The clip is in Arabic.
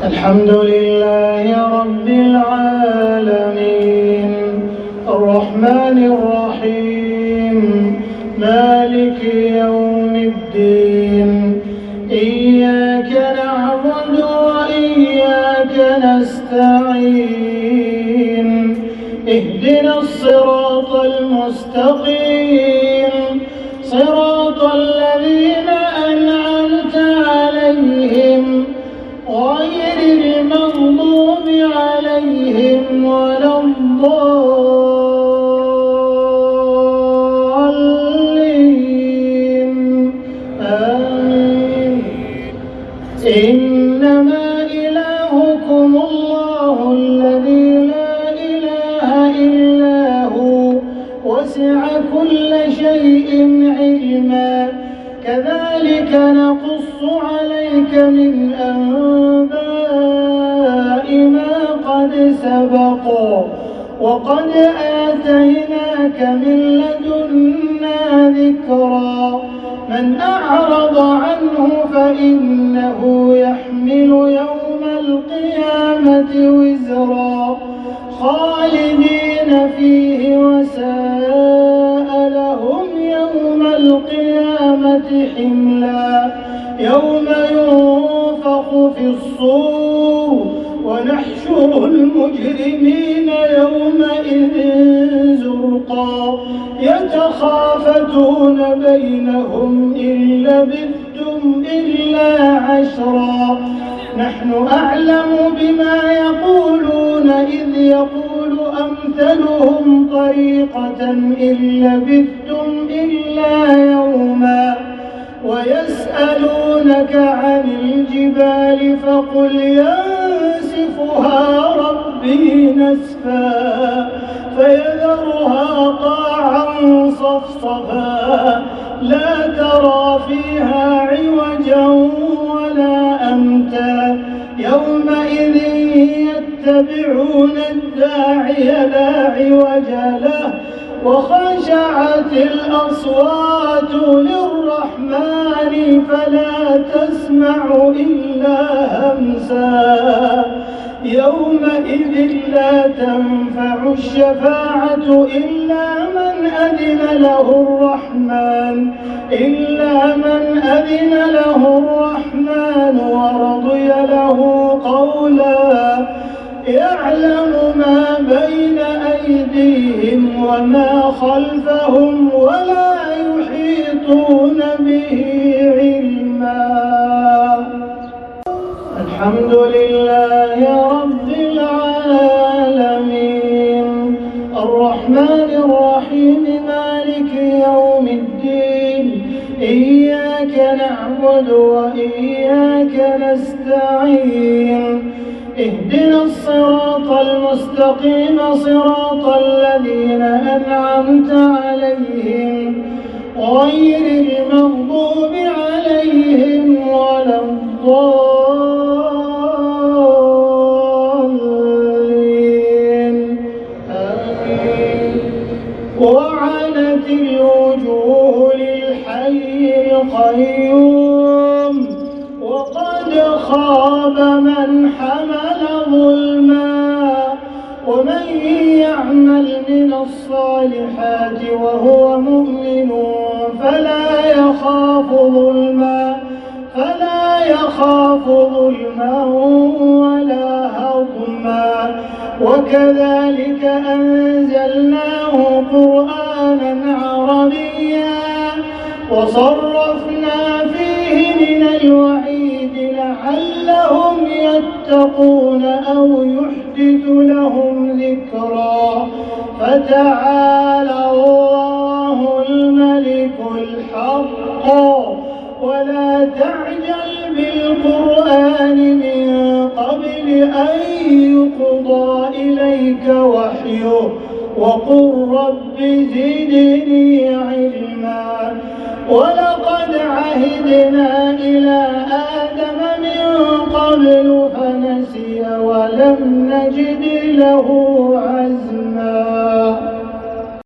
الحمد لله رب العالمين الرحمن الرحيم مالك يوم الدين إياك نعبد وإياك نستعين اهدنا الصراط المستقيم صراط الذين أنعمت عليهم غير المغضوب عليهم ولا الضالين آمين. إنما إلهكم الله الذي لا إله إلا هو وسع كل شيء علما كذلك نقص عليك من أنباء ما قد سبق وقد آتيناك من لدنا ذكرا من أعرض عنه فإنه يحمل يوم القيامة وزرا خالدين فيه وساء لهم يوم القيامة حملا يوم ينفخ في الصور ونحشر المجرمين يومئذ زرقا يتخافتون بينهم إن لبثتم إلا عشرا نحن أعلم بما يقولون إذ يقول أمثلهم طريقة إن لبثتم إلا يوما ويسألونك عن الجبال فقل ينسفها ربي نسفا فيذرها قاعا صفصفا لا ترى فيها عوجا ولا أمتا يومئذ يتبعون الداعي لا عوج له وخشعت الأصوات للرحمن فلا تسمع إلا همسا يومئذ لا تنفع الشفاعة إلا من أذن له الرحمن ورضي له قولا يعلم ما بين أيديهم وما خلفهم ولا يحيطون به علما. الحمد لله رب العالمين الرحمن الرحيم مالك يوم الدين إياك نعبد وإياك نستعين اهدنا الصراط المستقيم صراط الذين أنعمت عليهم غير المغضوب عليهم ولا الضالين آمين. وعنت الوجوه للحي القيوم وقد خاب من حمل ظلما ومن يعمل من الصالحات وهو مؤمن فلا يخاف ظلما ولا هضما وكذلك أنزلناه قرآنا عربيا وصرفنا فيه من الوعيد لعلهم يتقون أو يحدث لهم ذكرا فتعالى الله الملك الحق ولا تعجل بالقرآن من قبل أن يقضى إليك وحيه وقل رب زدني علما ولقد عهدنا إلى آدم من قبل فنسي ولم نجد له